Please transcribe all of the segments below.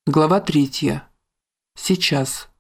Глава 3. Сейчас.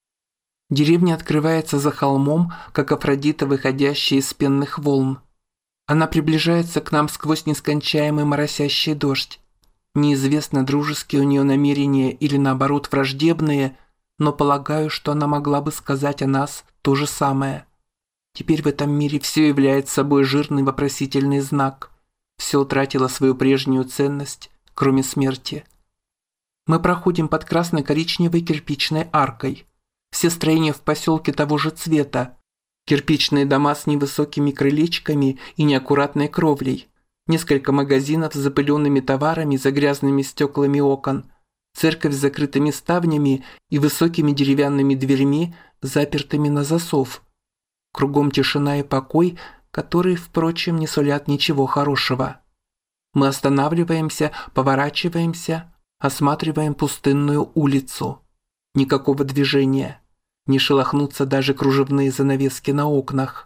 Деревня открывается за холмом, как Афродита, выходящая из пенных волн. Она приближается к нам сквозь нескончаемый моросящий дождь. Неизвестно, дружеские у нее намерения или наоборот враждебные, но полагаю, что она могла бы сказать о нас то же самое. Теперь в этом мире все является собой жирный вопросительный знак. Все утратило свою прежнюю ценность, кроме смерти. Мы проходим под красно-коричневой кирпичной аркой. Все строения в поселке того же цвета. Кирпичные дома с невысокими крылечками и неаккуратной кровлей. Несколько магазинов с запыленными товарами за грязными стеклами окон. Церковь с закрытыми ставнями и высокими деревянными дверьми, запертыми на засов. Кругом тишина и покой, которые, впрочем, не сулят ничего хорошего. Мы останавливаемся, поворачиваемся, осматриваем пустынную улицу. Никакого движения. Не шелохнутся даже кружевные занавески на окнах.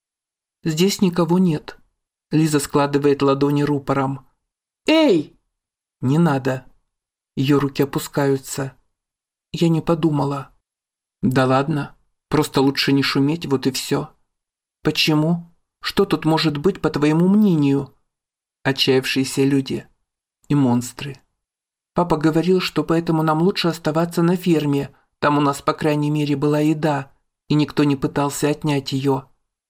Здесь никого нет. Лиза складывает ладони рупором. «Эй!» «Не надо». Ее руки опускаются. Я не подумала. «Да ладно. Просто лучше не шуметь, вот и все». «Почему? Что тут может быть, по твоему мнению?» Отчаявшиеся люди. И монстры. Папа говорил, что поэтому нам лучше оставаться на ферме. Там у нас, по крайней мере, была еда, и никто не пытался отнять ее.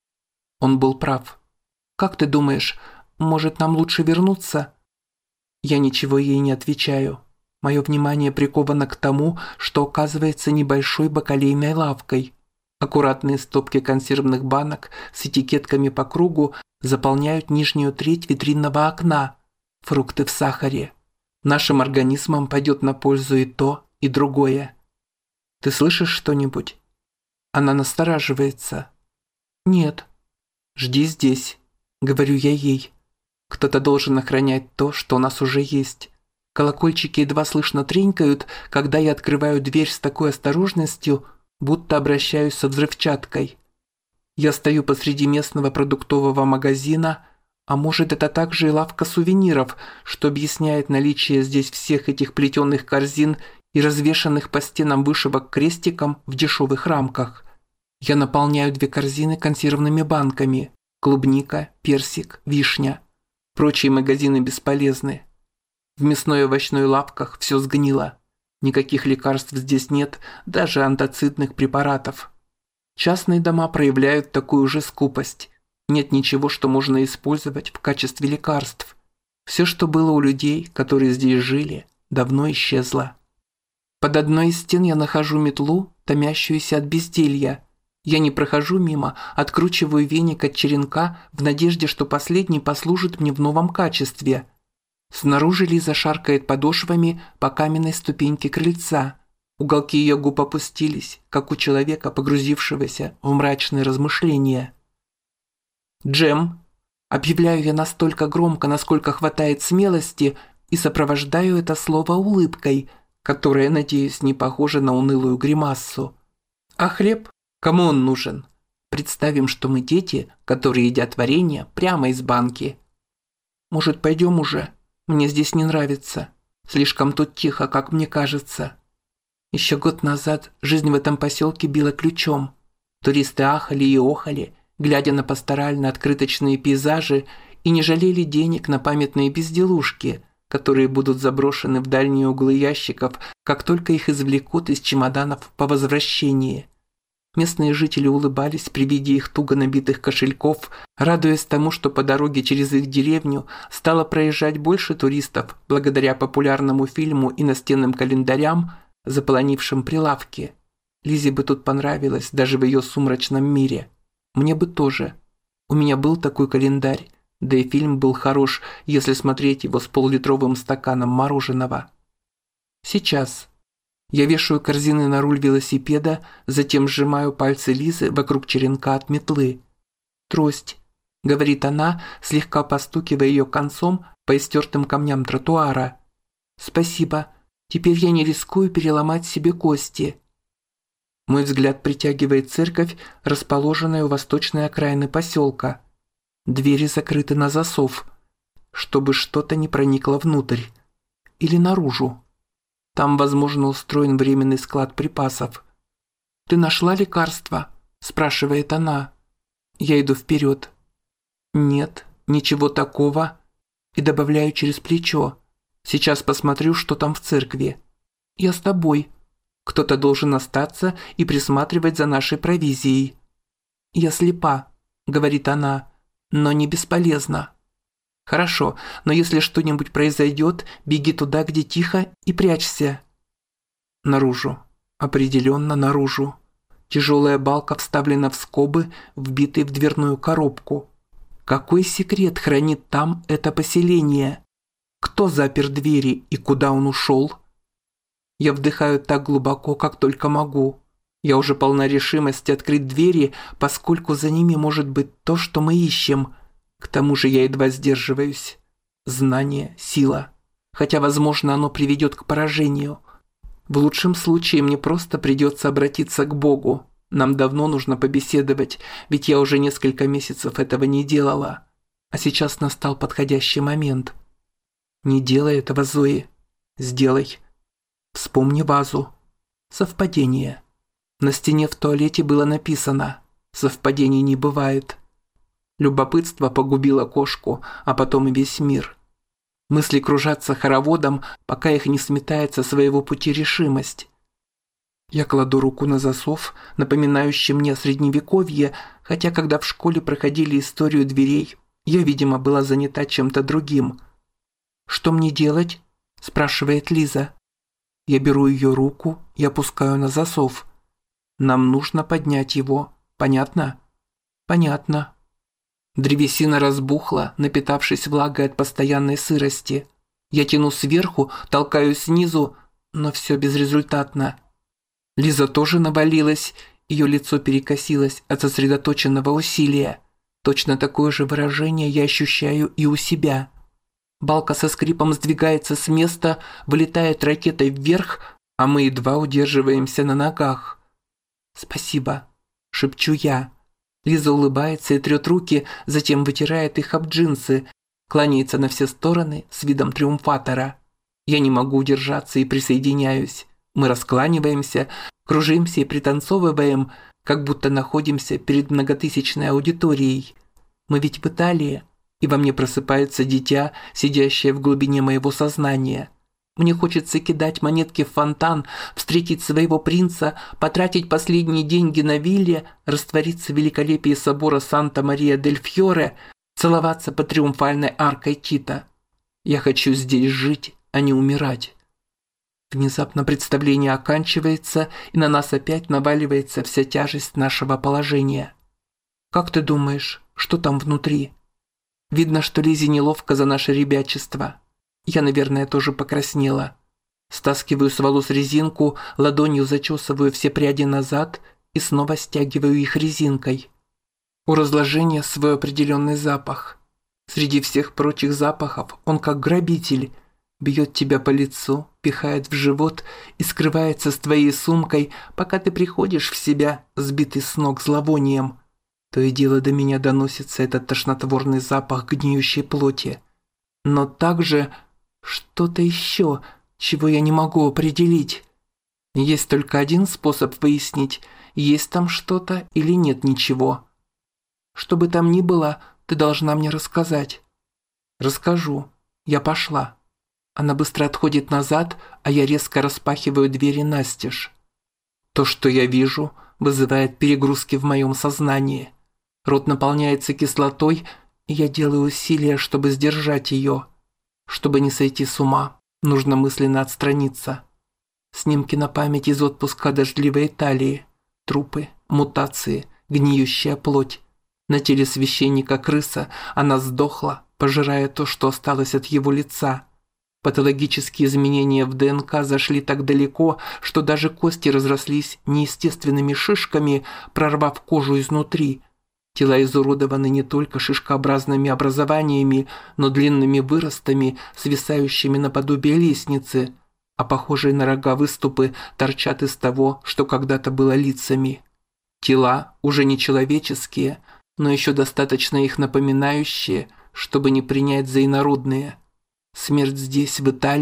Он был прав. Как ты думаешь, может, нам лучше вернуться? Я ничего ей не отвечаю. Мое внимание приковано к тому, что оказывается небольшой бакалейной лавкой. Аккуратные стопки консервных банок с этикетками по кругу заполняют нижнюю треть витринного окна. Фрукты в сахаре. Нашим организмам пойдет на пользу и то, и другое. Ты слышишь что-нибудь? Она настораживается. Нет. Жди здесь, говорю я ей. Кто-то должен охранять то, что у нас уже есть. Колокольчики едва слышно тренькают, когда я открываю дверь с такой осторожностью, будто обращаюсь со взрывчаткой. Я стою посреди местного продуктового магазина, а может, это также и лавка сувениров, что объясняет наличие здесь всех этих плетеных корзин и развешанных по стенам вышивок крестиком в дешевых рамках. Я наполняю 2 корзины консервными банками. Клубника, персик, вишня. Прочие магазины бесполезны. В мясной и овощной лавках все сгнило. Никаких лекарств здесь нет, даже антацидных препаратов. Частные дома проявляют такую же скупость. Нет ничего, что можно использовать в качестве лекарств. Все, что было у людей, которые здесь жили, давно исчезло. Под одной из стен я нахожу метлу, томящуюся от безделья. Я не прохожу мимо, откручиваю веник от черенка в надежде, что последний послужит мне в новом качестве. Снаружи Лиза шаркает подошвами по каменной ступеньке крыльца. Уголки ее губ опустились, как у человека, погрузившегося в мрачные размышления. «Джем!» Объявляю я настолько громко, насколько хватает смелости, и сопровождаю это слово улыбкой, которая, надеюсь, не похожа на унылую гримассу. А хлеб? Кому он нужен? Представим, что мы дети, которые едят варенье прямо из банки. Может, пойдем уже? Мне здесь не нравится. Слишком тут тихо, как мне кажется. Еще год назад жизнь в этом поселке била ключом. Туристы ахали и охали, глядя на пасторально-открыточные пейзажи, и не жалели денег на памятные безделушки, которые будут заброшены в дальние углы ящиков, как только их извлекут из чемоданов по возвращении. Местные жители улыбались при виде их туго набитых кошельков, радуясь тому, что по дороге через их деревню стало проезжать больше туристов благодаря популярному фильму и настенным календарям, заполонившим прилавки. Лизе бы тут понравилось даже в ее сумрачном мире. Мне бы тоже. У меня был такой календарь, да и фильм был хорош, если смотреть его с полулитровым стаканом мороженого. Сейчас. Я вешаю корзины на руль велосипеда, затем сжимаю пальцы Лизы вокруг черенка от метлы. «Трость», — говорит она, слегка постукивая ее концом по истертым камням тротуара. «Спасибо. Теперь я не рискую переломать себе кости». Мой взгляд притягивает церковь, расположенная у восточной окраины поселка. Двери закрыты на засов, чтобы что-то не проникло внутрь или наружу. Там, возможно, устроен временный склад припасов. «Ты нашла лекарство?» – спрашивает она. Я иду вперед. «Нет, ничего такого». И добавляю через плечо. «Сейчас посмотрю, что там в церкви». «Я с тобой. Кто-то должен остаться и присматривать за нашей провизией». «Я слепа», – говорит она, – «но не бесполезно». «Хорошо, но если что-нибудь произойдет, беги туда, где тихо, и прячься». Наружу. Определенно наружу. Тяжелая балка вставлена в скобы, вбитые в дверную коробку. Какой секрет хранит там это поселение? Кто запер двери и куда он ушел? Я вдыхаю так глубоко, как только могу. Я уже полна решимости открыть двери, поскольку за ними может быть то, что мы ищем. К тому же я едва сдерживаюсь. Знание, сила. Хотя, возможно, оно приведет к поражению. В лучшем случае мне просто придется обратиться к Богу. Нам давно нужно побеседовать, ведь я уже несколько месяцев этого не делала. А сейчас настал подходящий момент. Не делай этого, Зои. Сделай. Вспомни вазу. Совпадение. На стене в туалете было написано: «Совпадений не бывает». Любопытство погубило кошку, а потом и весь мир. Мысли кружатся хороводом, пока их не сметает со своего пути решимость. Я кладу руку на засов, напоминающий мне средневековье, хотя когда в школе проходили историю дверей, я, видимо, была занята чем-то другим. «Что мне делать?» – спрашивает Лиза. Я беру ее руку и опускаю на засов. Нам нужно поднять его. Понятно? Понятно. Древесина разбухла, напитавшись влагой от постоянной сырости. Я тяну сверху, толкаю снизу, но все безрезультатно. Лиза тоже навалилась, ее лицо перекосилось от сосредоточенного усилия. Точно такое же выражение я ощущаю и у себя. Балка со скрипом сдвигается с места, вылетает ракетой вверх, а мы едва удерживаемся на ногах. «Спасибо», – шепчу я. Лиза улыбается и трет руки, затем вытирает их об джинсы, кланяется на все стороны с видом триумфатора. Я не могу удержаться и присоединяюсь. Мы раскланиваемся, кружимся и пританцовываем, как будто находимся перед многотысячной аудиторией. Мы ведь в Италии, и во мне просыпается дитя, сидящее в глубине моего сознания. Мне хочется кидать монетки в фонтан, встретить своего принца, потратить последние деньги на вилле, раствориться в великолепии собора Санта-Мария-дель-Фьоре, целоваться под триумфальной аркой Тита. Я хочу здесь жить, а не умирать. Внезапно представление оканчивается, и на нас опять наваливается вся тяжесть нашего положения. Как ты думаешь, что там внутри? Видно, что Лизе неловко за наше ребячество. Я, наверное, тоже покраснела. Стаскиваю с волос резинку, ладонью зачесываю все пряди назад и снова стягиваю их резинкой. У разложения свой определенный запах. Среди всех прочих запахов он как грабитель. Бьет тебя по лицу, пихает в живот и скрывается с твоей сумкой, пока ты приходишь в себя, сбитый с ног зловонием. То и дело до меня доносится этот тошнотворный запах гниющей плоти. Но также что-то еще, чего я не могу определить. Есть только один способ выяснить, есть там что-то или нет ничего. Что бы там ни было, ты должна мне рассказать. Расскажу. Я пошла. Она быстро отходит назад, а я резко распахиваю двери настежь. То, что я вижу, вызывает перегрузки в моем сознании. Рот наполняется кислотой, и я делаю усилия, чтобы сдержать ее. Чтобы не сойти с ума, нужно мысленно отстраниться. Снимки на память из отпуска дождливой Италии. Трупы, мутации, гниющая плоть. На теле священника крыса, она сдохла, пожирая то, что осталось от его лица. Патологические изменения в ДНК зашли так далеко, что даже кости разрослись неестественными шишками, прорвав кожу изнутри. Тела изуродованы не только шишкообразными образованиями, но длинными выростами, свисающими наподобие лестницы, а похожие на рога выступы торчат из того, что когда-то было лицами. Тела уже не человеческие, но еще достаточно их напоминающие, чтобы не принять за инородные. Смерть здесь, в Италии,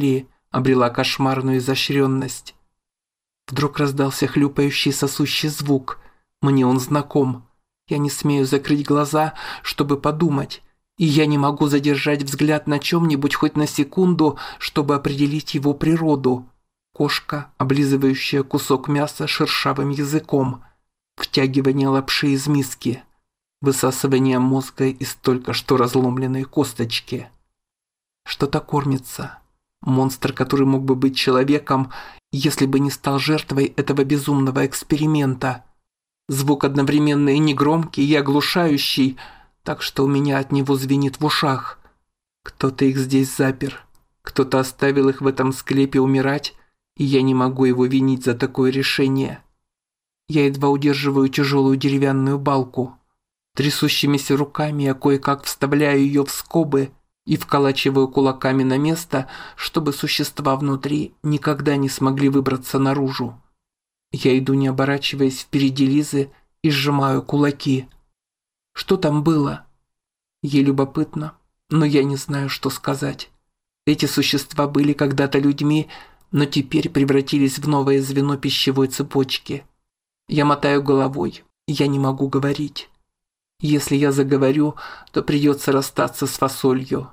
обрела кошмарную изощренность. Вдруг раздался хлюпающий сосущий звук. Мне он знаком. Я не смею закрыть глаза, чтобы подумать, и я не могу задержать взгляд на чем-нибудь хоть на секунду, чтобы определить его природу. Кошка, облизывающая кусок мяса шершавым языком. Втягивание лапши из миски. Высасывание мозга из только что разломленной косточки. Что-то кормится. Монстр, который мог бы быть человеком, если бы не стал жертвой этого безумного эксперимента. Звук одновременно и негромкий, и оглушающий, так что у меня от него звенит в ушах. Кто-то их здесь запер. Кто-то оставил их в этом склепе умирать, и я не могу его винить за такое решение. Я едва удерживаю тяжелую деревянную балку. Трясущимися руками я кое-как вставляю ее в скобы и вколачиваю кулаками на место, чтобы существа внутри никогда не смогли выбраться наружу. Я иду, не оборачиваясь, впереди Лизы и сжимаю кулаки. Что там было? Ей любопытно, но я не знаю, что сказать. Эти существа были когда-то людьми, но теперь превратились в новое звено пищевой цепочки. Я мотаю головой, я не могу говорить. Если я заговорю, то придется расстаться с фасолью.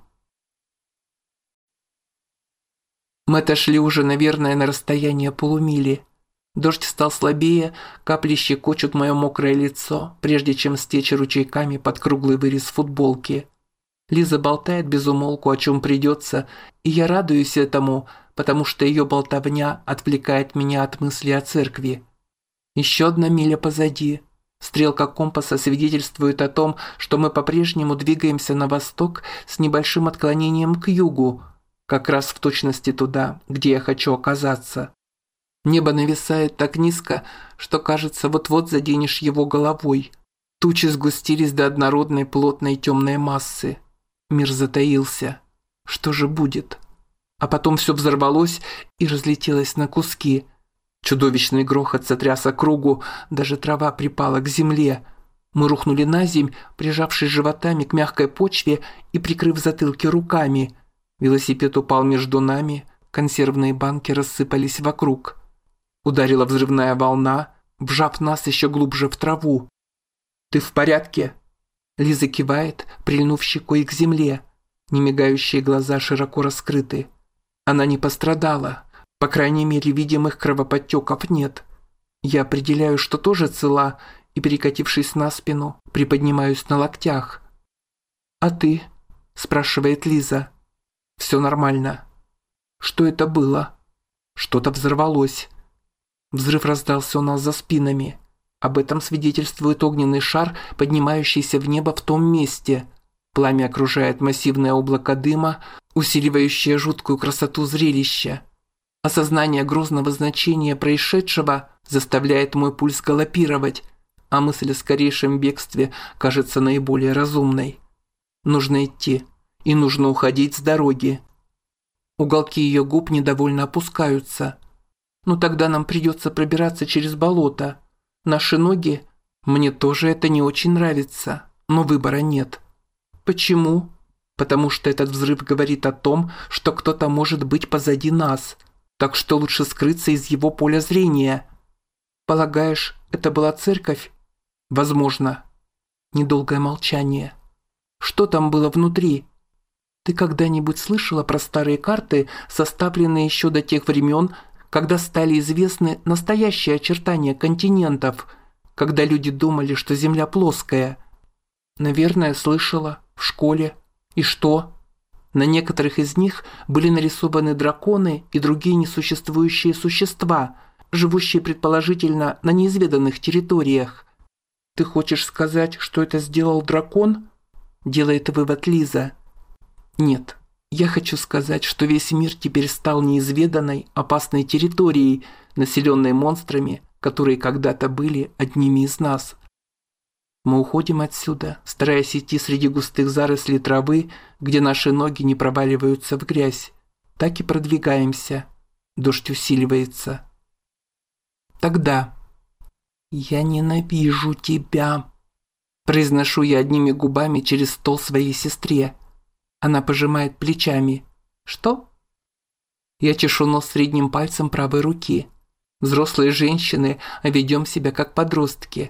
Мы отошли уже, наверное, на расстояние полумили. Дождь стал слабее, капли щекочут мое мокрое лицо, прежде чем стечь ручейками под круглый вырез футболки. Лиза болтает без умолку, о чем придется, и я радуюсь этому, потому что ее болтовня отвлекает меня от мысли о церкви. Еще одна миля позади. Стрелка компаса свидетельствует о том, что мы по-прежнему двигаемся на восток с небольшим отклонением к югу, как раз в точности туда, где я хочу оказаться. Небо нависает так низко, что кажется, вот-вот заденешь его головой. Тучи сгустились до однородной плотной темной массы. Мир затаился. Что же будет? А потом все взорвалось и разлетелось на куски. Чудовищный грохот сотряс округу, даже трава припала к земле. Мы рухнули на земь, прижавшись животами к мягкой почве и прикрыв затылки руками. Велосипед упал между нами, консервные банки рассыпались вокруг. Ударила взрывная волна, вжав нас еще глубже в траву. «Ты в порядке?» Лиза кивает, прильнув щекой к земле. Немигающие глаза широко раскрыты. Она не пострадала. По крайней мере, видимых кровоподтеков нет. Я определяю, что тоже цела, и, перекатившись на спину, приподнимаюсь на локтях. «А ты?» – спрашивает Лиза. «Все нормально». «Что это было?» «Что-то взорвалось». Взрыв раздался у нас за спинами. Об этом свидетельствует огненный шар, поднимающийся в небо в том месте. Пламя окружает массивное облако дыма, усиливающее жуткую красоту зрелища. Осознание грозного значения происшедшего заставляет мой пульс галопировать, а мысль о скорейшем бегстве кажется наиболее разумной. Нужно идти, и нужно уходить с дороги. Уголки ее губ недовольно опускаются. «Ну тогда нам придется пробираться через болото. Наши ноги... Мне тоже это не очень нравится, но выбора нет». «Почему?» «Потому что этот взрыв говорит о том, что кто-то может быть позади нас. Так что лучше скрыться из его поля зрения». «Полагаешь, это была церковь?» «Возможно». Недолгое молчание. «Что там было внутри?» «Ты когда-нибудь слышала про старые карты, составленные еще до тех времен, когда стали известны настоящие очертания континентов, когда люди думали, что Земля плоская?» «Наверное, слышала. В школе. И что?» На некоторых из них были нарисованы драконы и другие несуществующие существа, живущие предположительно на неизведанных территориях. «Ты хочешь сказать, что это сделал дракон?» Делает вывод Лиза. «Нет, я хочу сказать, что весь мир теперь стал неизведанной, опасной территорией, населенной монстрами, которые когда-то были одними из нас». Мы уходим отсюда, стараясь идти среди густых зарослей травы, где наши ноги не проваливаются в грязь. Так и продвигаемся. Дождь усиливается. Тогда «Я ненавижу тебя», произношу я одними губами через стол своей сестре. Она пожимает плечами. «Что?» Я чешу нос средним пальцем правой руки. Взрослые женщины, а ведем себя как подростки.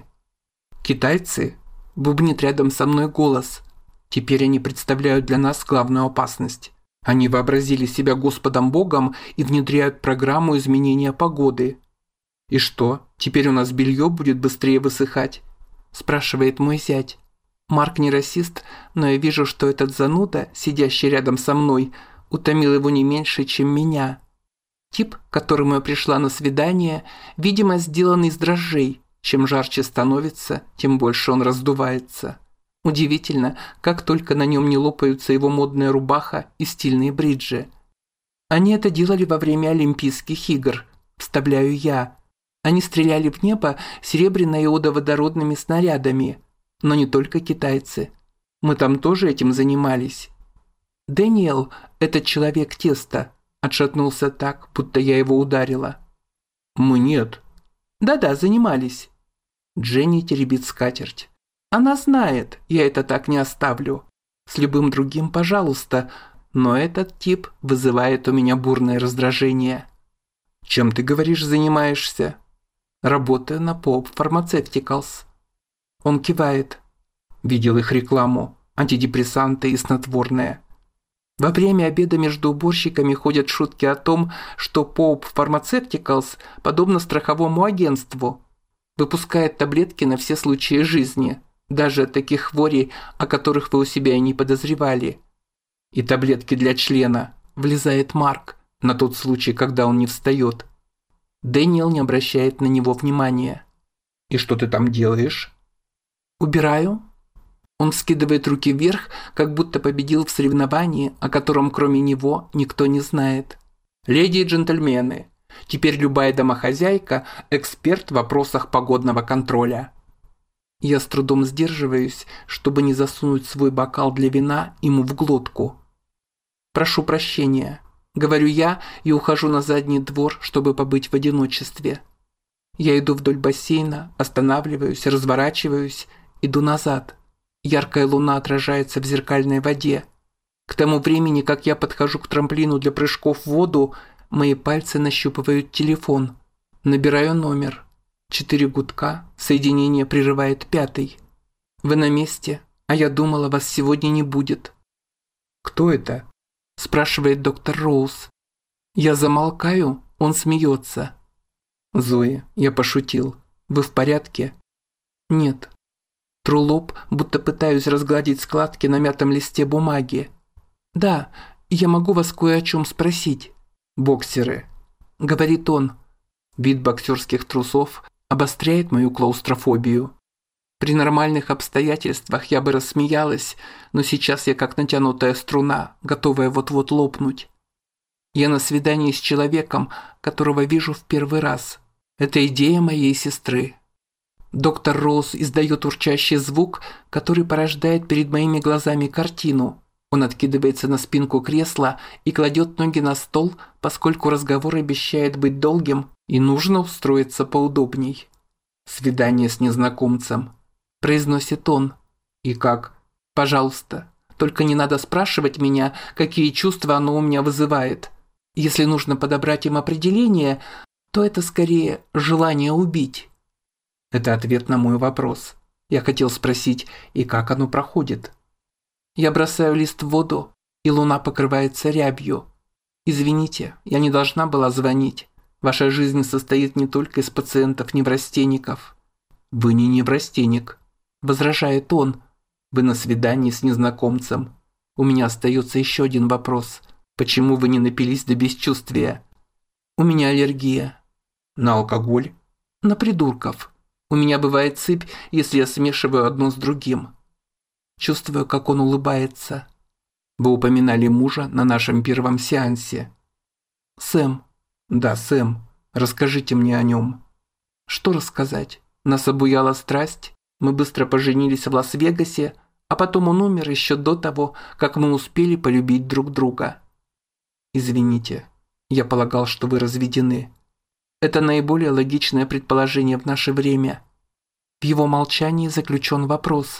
Китайцы? Бубнит рядом со мной голос. Теперь они представляют для нас главную опасность. Они вообразили себя Господом Богом и внедряют программу изменения погоды. «И что, теперь у нас белье будет быстрее высыхать?» спрашивает мой зять. Марк не расист, но я вижу, что этот зануда, сидящий рядом со мной, утомил его не меньше, чем меня. Тип, к которому я пришла на свидание, видимо, сделан из дрожжей. Чем жарче становится, тем больше он раздувается. Удивительно, как только на нем не лопаются его модная рубаха и стильные бриджи. Они это делали во время Олимпийских игр, вставляю я. Они стреляли в небо серебряно-иодоводородными снарядами. Но не только китайцы. Мы там тоже этим занимались. Дэниел, этот человек-тесто, отшатнулся так, будто я его ударила. Мы нет. Да-да, занимались. Дженни теребит скатерть. Она знает, я это так не оставлю. С любым другим, пожалуйста, но этот тип вызывает у меня бурное раздражение. Чем ты, говоришь, занимаешься? Работаю на Pope Pharmaceuticals. Он кивает. Видел их рекламу. Антидепрессанты и снотворные. Во время обеда между уборщиками ходят шутки о том, что Pope Pharmaceuticals подобно страховому агентству. Выпускает таблетки на все случаи жизни. Даже от таких хворей, о которых вы у себя и не подозревали. И таблетки для члена. Влезает Марк. На тот случай, когда он не встает. Дэниел не обращает на него внимания. И что ты там делаешь? Убираю. Он вскидывает руки вверх, как будто победил в соревновании, о котором кроме него никто не знает. Леди и джентльмены, теперь любая домохозяйка – эксперт в вопросах погодного контроля. Я с трудом сдерживаюсь, чтобы не засунуть свой бокал для вина ему в глотку. «Прошу прощения», – говорю я и ухожу на задний двор, чтобы побыть в одиночестве. Я иду вдоль бассейна, останавливаюсь, разворачиваюсь, иду назад. Яркая луна отражается в зеркальной воде. К тому времени, как я подхожу к трамплину для прыжков в воду, мои пальцы нащупывают телефон. Набираю номер. 4 гудка, соединение прерывает 5-й. Вы на месте, а я думала, вас сегодня не будет. «Кто это?» – спрашивает доктор Роуз. Я замолкаю, он смеется. «Зои, я пошутил. Вы в порядке?» «Нет». Тру лоб, будто пытаюсь разгладить складки на мятом листе бумаги. «Да, я могу вас кое о чем спросить». «Боксеры», – говорит он. Вид боксерских трусов обостряет мою клаустрофобию. При нормальных обстоятельствах я бы рассмеялась, но сейчас я как натянутая струна, готовая вот-вот лопнуть. Я на свидании с человеком, которого вижу в первый раз. Это идея моей сестры. Доктор Роуз издает урчащий звук, который порождает перед моими глазами картину. Он откидывается на спинку кресла и кладет ноги на стол, поскольку разговор обещает быть долгим и нужно устроиться поудобней. «Свидание с незнакомцем», – произносит он. «И как?» «Пожалуйста, только не надо спрашивать меня, какие чувства оно у меня вызывает. Если нужно подобрать им определение, то это скорее желание убить». Это ответ на мой вопрос. Я хотел спросить, и как оно проходит. Я бросаю лист в воду, и луна покрывается рябью. Извините, я не должна была звонить. Ваша жизнь состоит не только из пациентов-неврастенников. Вы не неврастенник, возражает он. Вы на свидании с незнакомцем. У меня остается еще один вопрос. Почему вы не напились до бесчувствия? У меня аллергия. На алкоголь? На придурков. У меня бывает сыпь, если я смешиваю одно с другим. Чувствую, как он улыбается. Вы упоминали мужа на нашем первом сеансе. Сэм. Да, Сэм. Расскажите мне о нем. Что рассказать? Нас обуяла страсть. Мы быстро поженились в Лас-Вегасе, а потом он умер еще до того, как мы успели полюбить друг друга. Извините, я полагал, что вы разведены. Это наиболее логичное предположение в наше время. В его молчании заключен вопрос.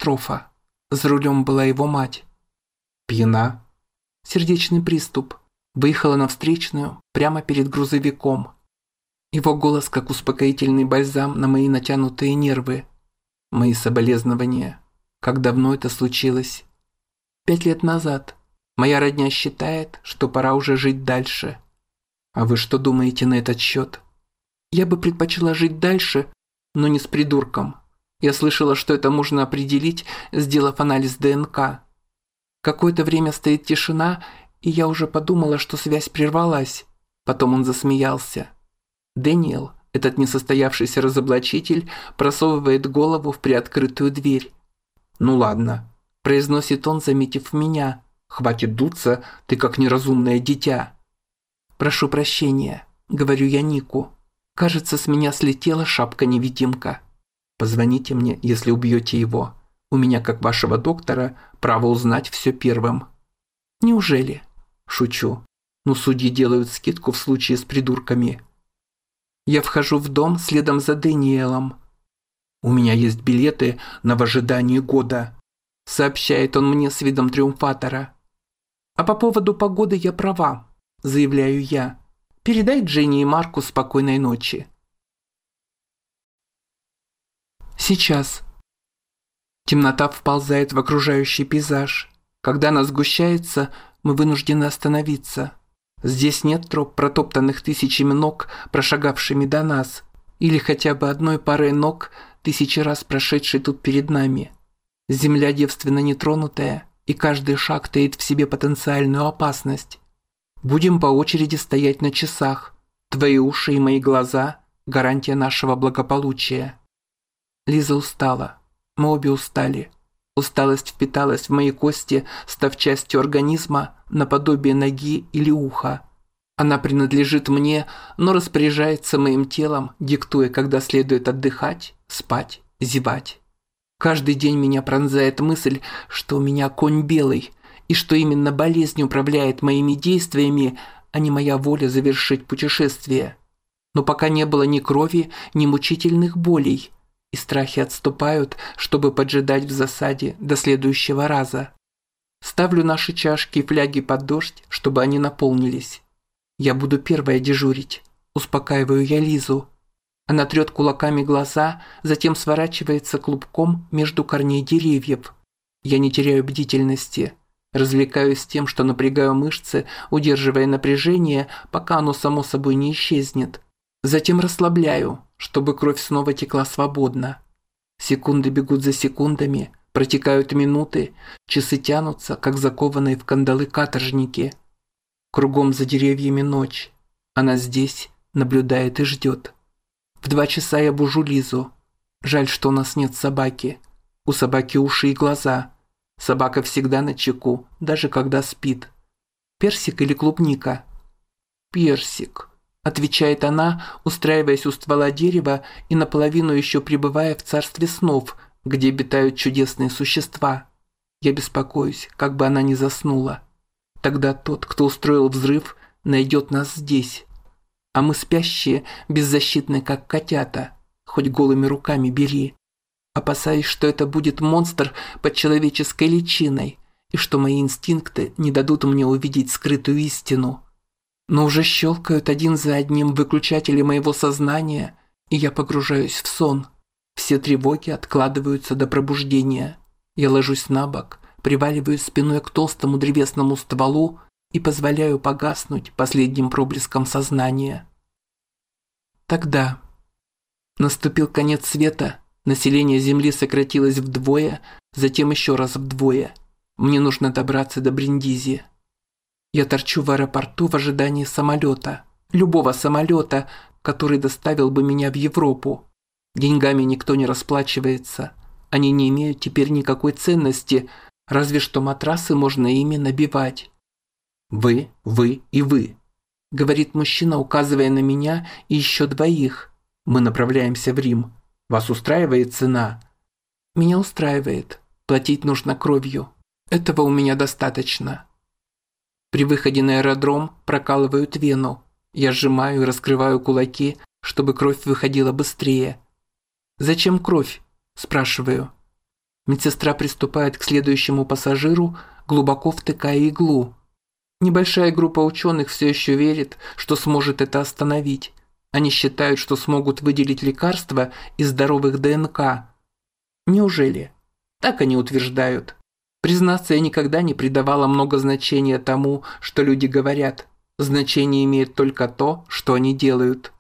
Автокатастрофа. За рулем была его мать. Пьяна. Сердечный приступ. Выехала на встречную прямо перед грузовиком. Его голос как успокоительный бальзам на мои натянутые нервы. Мои соболезнования. Как давно это случилось? 5 лет назад. Моя родня считает, что пора уже жить дальше. А вы что думаете на этот счет? Я бы предпочла жить дальше, но не с придурком. Я слышала, что это можно определить, сделав анализ ДНК. Какое-то время стоит тишина, и я уже подумала, что связь прервалась. Потом он засмеялся. Дэниел, этот несостоявшийся разоблачитель, просовывает голову в приоткрытую дверь. «Ну ладно», – произносит он, заметив меня. «Хватит дуться, ты как неразумное дитя». «Прошу прощения», – говорю я Нику. «Кажется, с меня слетела шапка-невидимка. Позвоните мне, если убьете его. У меня, как вашего доктора, право узнать все первым». «Неужели?» Шучу. Но судьи делают скидку в случае с придурками. Я вхожу в дом следом за Дэниелом. «У меня есть билеты на в ожидании года», – сообщает он мне с видом триумфатора. «А по поводу погоды я права», – заявляю я. «Передай Дженни и Марку спокойной ночи». Сейчас. Темнота вползает в окружающий пейзаж. Когда она сгущается, мы вынуждены остановиться. Здесь нет троп, протоптанных тысячами ног, прошагавшими до нас, или хотя бы одной парой ног, тысячи раз прошедшей тут перед нами. Земля девственно нетронутая, и каждый шаг таит в себе потенциальную опасность. Будем по очереди стоять на часах. Твои уши и мои глаза – гарантия нашего благополучия. Лиза устала. Мы обе устали. Усталость впиталась в мои кости, став частью организма, наподобие ноги или уха. Она принадлежит мне, но распоряжается моим телом, диктуя, когда следует отдыхать, спать, зевать. Каждый день меня пронзает мысль, что у меня конь белый, и что именно болезнь управляет моими действиями, а не моя воля завершить путешествие. Но пока не было ни крови, ни мучительных болей, и страхи отступают, чтобы поджидать в засаде до следующего раза. Ставлю наши чашки и фляги под дождь, чтобы они наполнились. Я буду первая дежурить, успокаиваю я Лизу. Она трет кулаками глаза, затем сворачивается клубком между корней деревьев. Я не теряю бдительности. Развлекаюсь тем, что напрягаю мышцы, удерживая напряжение, пока оно само собой не исчезнет. Затем расслабляю, чтобы кровь снова текла свободно. Секунды бегут за секундами, протекают минуты, часы тянутся, как закованные в кандалы каторжники. Кругом за деревьями ночь. Она здесь, наблюдает и ждет. В 2 часа я бужу Лизу. Жаль, что у нас нет собаки. У собаки уши и глаза. Собака всегда начеку, даже когда спит. Персик или клубника? Персик, отвечает она, устраиваясь у ствола дерева и наполовину еще пребывая в царстве снов, где обитают чудесные существа. Я беспокоюсь, как бы она ни заснула. Тогда тот, кто устроил взрыв, найдет нас здесь. А мы спящие, беззащитные, как котята. Хоть голыми руками бери. Опасаюсь, что это будет монстр под человеческой личиной, и что мои инстинкты не дадут мне увидеть скрытую истину. Но уже щелкают один за одним выключатели моего сознания, и я погружаюсь в сон. Все тревоги откладываются до пробуждения. Я ложусь на бок, приваливаюсь спиной к толстому древесному стволу и позволяю погаснуть последним проблеском сознания. Тогда наступил конец света, население Земли сократилось вдвое, затем еще раз вдвое. Мне нужно добраться до Бриндизи. Я торчу в аэропорту в ожидании самолета. Любого самолета, который доставил бы меня в Европу. Деньгами никто не расплачивается. Они не имеют теперь никакой ценности, разве что матрасы можно ими набивать. «Вы и вы», – говорит мужчина, указывая на меня и еще 2. Мы направляемся в Рим. Вас устраивает цена? Меня устраивает. Платить нужно кровью. Этого у меня достаточно. При выходе на аэродром прокалывают вену. Я сжимаю и раскрываю кулаки, чтобы кровь выходила быстрее. «Зачем кровь?» – спрашиваю. Медсестра приступает к следующему пассажиру, глубоко втыкая иглу. Небольшая группа ученых все еще верит, что сможет это остановить. Они считают, что смогут выделить лекарства из здоровых ДНК. Неужели? Так они утверждают. Признаться, я никогда не придавала много значения тому, что люди говорят. Значение имеет только то, что они делают.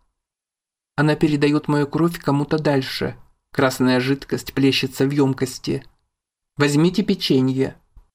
Она передает мою кровь кому-то дальше. Красная жидкость плещется в емкости. Возьмите печенье.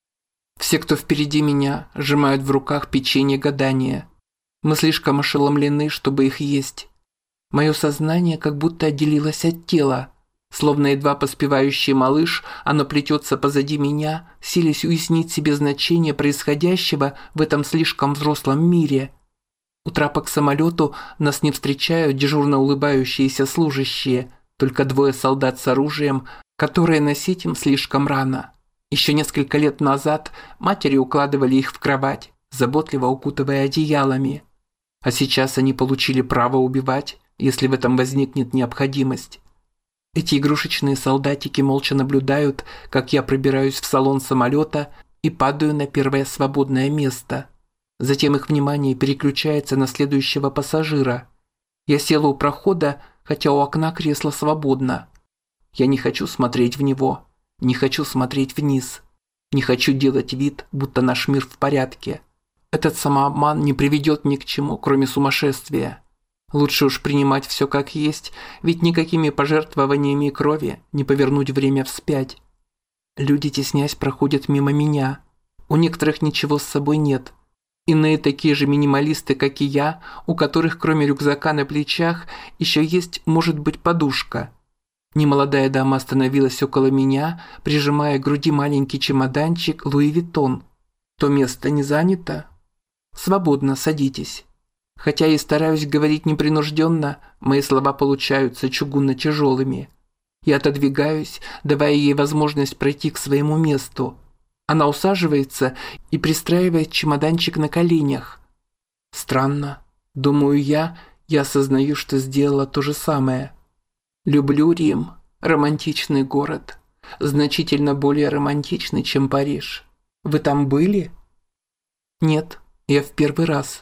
Все, кто впереди меня, сжимают в руках печенье гадания. Мы слишком ошеломлены, чтобы их есть. Мое сознание как будто отделилось от тела. Словно едва поспевающий малыш, оно плетется позади меня, силясь уяснить себе значение происходящего в этом слишком взрослом мире. У трапа к самолету нас не встречают дежурно улыбающиеся служащие, только двое солдат с оружием, которые носить им слишком рано. Еще несколько лет назад матери укладывали их в кровать, заботливо укутывая одеялами. А сейчас они получили право убивать, если в этом возникнет необходимость. Эти игрушечные солдатики молча наблюдают, как я пробираюсь в салон самолета и падаю на первое свободное место. Затем их внимание переключается на следующего пассажира. Я села у прохода, хотя у окна кресло свободно. Я не хочу смотреть в него, не хочу смотреть вниз, не хочу делать вид, будто наш мир в порядке. Этот самообман не приведет ни к чему, кроме сумасшествия. Лучше уж принимать все как есть, ведь никакими пожертвованиями крови не повернуть время вспять. Люди, теснясь, проходят мимо меня. У некоторых ничего с собой нет. Иные такие же минималисты, как и я, у которых кроме рюкзака на плечах еще есть, может быть, подушка. Немолодая дама остановилась около меня, прижимая к груди маленький чемоданчик Луи Виттон. То место не занято? Свободно, садитесь. Хотя и стараюсь говорить непринужденно, мои слова получаются чугунно-тяжелыми. Я отодвигаюсь, давая ей возможность пройти к своему месту. Она усаживается и пристраивает чемоданчик на коленях. Странно. Думаю я осознаю, что сделала то же самое. Люблю Рим, романтичный город. Значительно более романтичный, чем Париж. Вы там были? Нет, я в первый раз.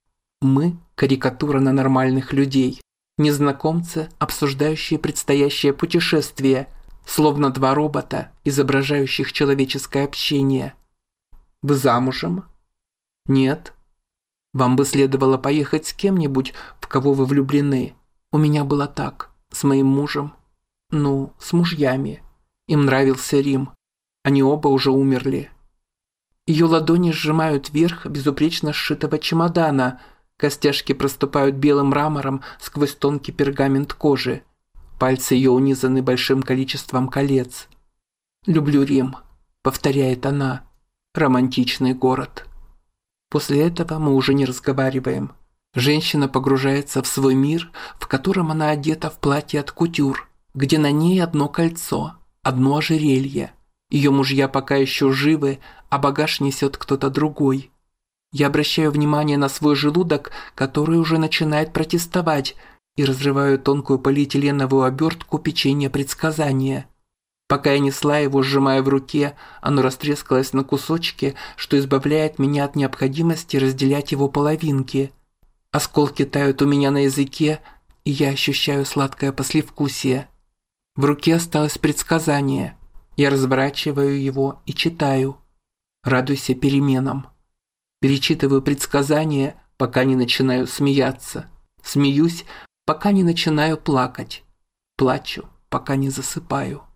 Мы – карикатура на нормальных людей. Незнакомцы, обсуждающие предстоящее путешествие, словно два робота, изображающих человеческое общение. Вы замужем? Нет. Вам бы следовало поехать с кем-нибудь, в кого вы влюблены. У меня было так, с моим мужем. Ну, с мужьями. Им нравился Рим. Они оба уже умерли. Ее ладони сжимают верх безупречно сшитого чемодана. Костяшки проступают белым мрамором сквозь тонкий пергамент кожи. Пальцы ее унизаны большим количеством колец. «Люблю Рим», — повторяет она. «Романтичный город». После этого мы уже не разговариваем. Женщина погружается в свой мир, в котором она одета в платье от кутюр, где на ней одно кольцо, одно ожерелье. Ее мужья пока еще живы, а багаж несет кто-то другой. Я обращаю внимание на свой желудок, который уже начинает протестовать, и разрываю тонкую полиэтиленовую обертку печенья предсказания. Пока я несла его, сжимая в руке, оно растрескалось на кусочки, что избавляет меня от необходимости разделять его половинки. Осколки тают у меня на языке, и я ощущаю сладкое послевкусие. В руке осталось предсказание. Я разворачиваю его и читаю. Радуйся переменам. Перечитываю предсказания, пока не начинаю смеяться. Смеюсь, пока не начинаю плакать. Плачу, пока не засыпаю.